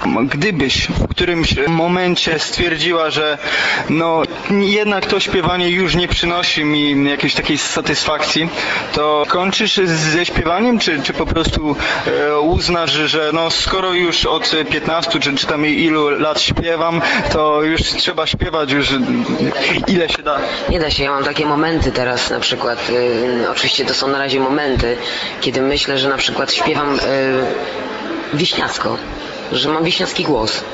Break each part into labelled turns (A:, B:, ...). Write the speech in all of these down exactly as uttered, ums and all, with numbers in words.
A: Gdybyś w którymś momencie stwierdziła, że no jednak to śpiewanie już nie przynosi mi jakiejś takiej satysfakcji, to kończysz ze śpiewaniem, czy, czy po prostu e, uznasz, że no skoro już od piętnastu czy, czy tam ilu lat śpiewam, to już trzeba śpiewać już ile się da?
B: Nie da się, ja mam takie momenty teraz na przykład, y, oczywiście to są na razie momenty, kiedy myślę, że na przykład śpiewam y, wieśniacko, że mam wieśniacki głos y,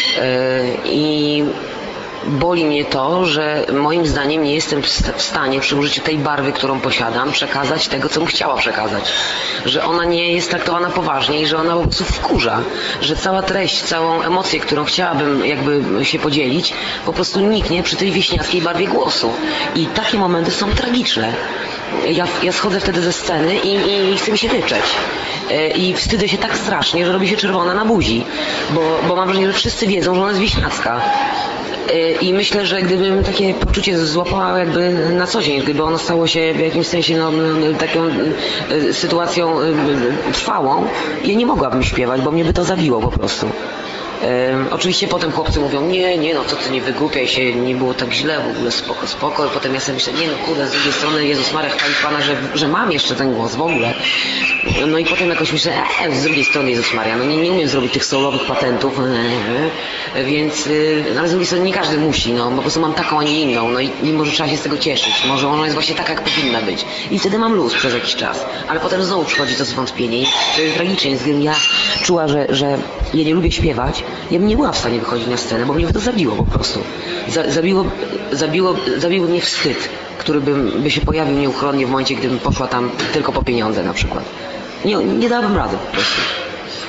B: i boli mnie to, że moim zdaniem nie jestem w stanie przy użyciu tej barwy, którą posiadam, przekazać tego, co bym chciała przekazać. Że ona nie jest traktowana poważnie i że ona po prostu wkurza. Że cała treść, całą emocję, którą chciałabym jakby się podzielić, po prostu niknie przy tej wieśniackiej barwie głosu. I takie momenty są tragiczne. Ja, ja schodzę wtedy ze sceny i, i chcę mi się wyczeć. I wstydzę się tak strasznie, że robi się czerwona na buzi. Bo, bo mam wrażenie, że wszyscy wiedzą, że ona jest wieśniacka. I myślę, że gdybym takie poczucie złapała jakby na co dzień, gdyby ono stało się w jakimś sensie no, taką sytuacją trwałą, ja nie mogłabym śpiewać, bo mnie by to zabiło po prostu. Um, oczywiście potem chłopcy mówią, nie, nie, no co ty, nie wygłupiaj się, nie było tak źle, w ogóle spoko, spoko. I potem ja sobie myślę, nie no kurde, z drugiej strony Jezus Maria, chwalić Pana, że, że mam jeszcze ten głos w ogóle. No i potem jakoś myślę, e, z drugiej strony Jezus Maria, no nie, nie umiem zrobić tych solowych patentów, e, e, więc, e, ale z drugiej strony nie każdy musi, no po prostu mam taką, a nie inną, no i, i może trzeba się z tego cieszyć, może ona jest właśnie taka, jak powinna być. I wtedy mam luz przez jakiś czas, ale potem znowu przychodzi to zwątpienie i to jest tragicznie, więc gdybym ja czuła, że, że ja nie lubię śpiewać, ja bym nie była w stanie wychodzić na scenę, bo mnie by to zabiło po prostu. Zabiło, zabiło, zabiło mnie wstyd, który by, by się pojawił nieuchronnie w momencie, gdybym poszła tam tylko po pieniądze na przykład. Nie, nie dałabym rady po prostu.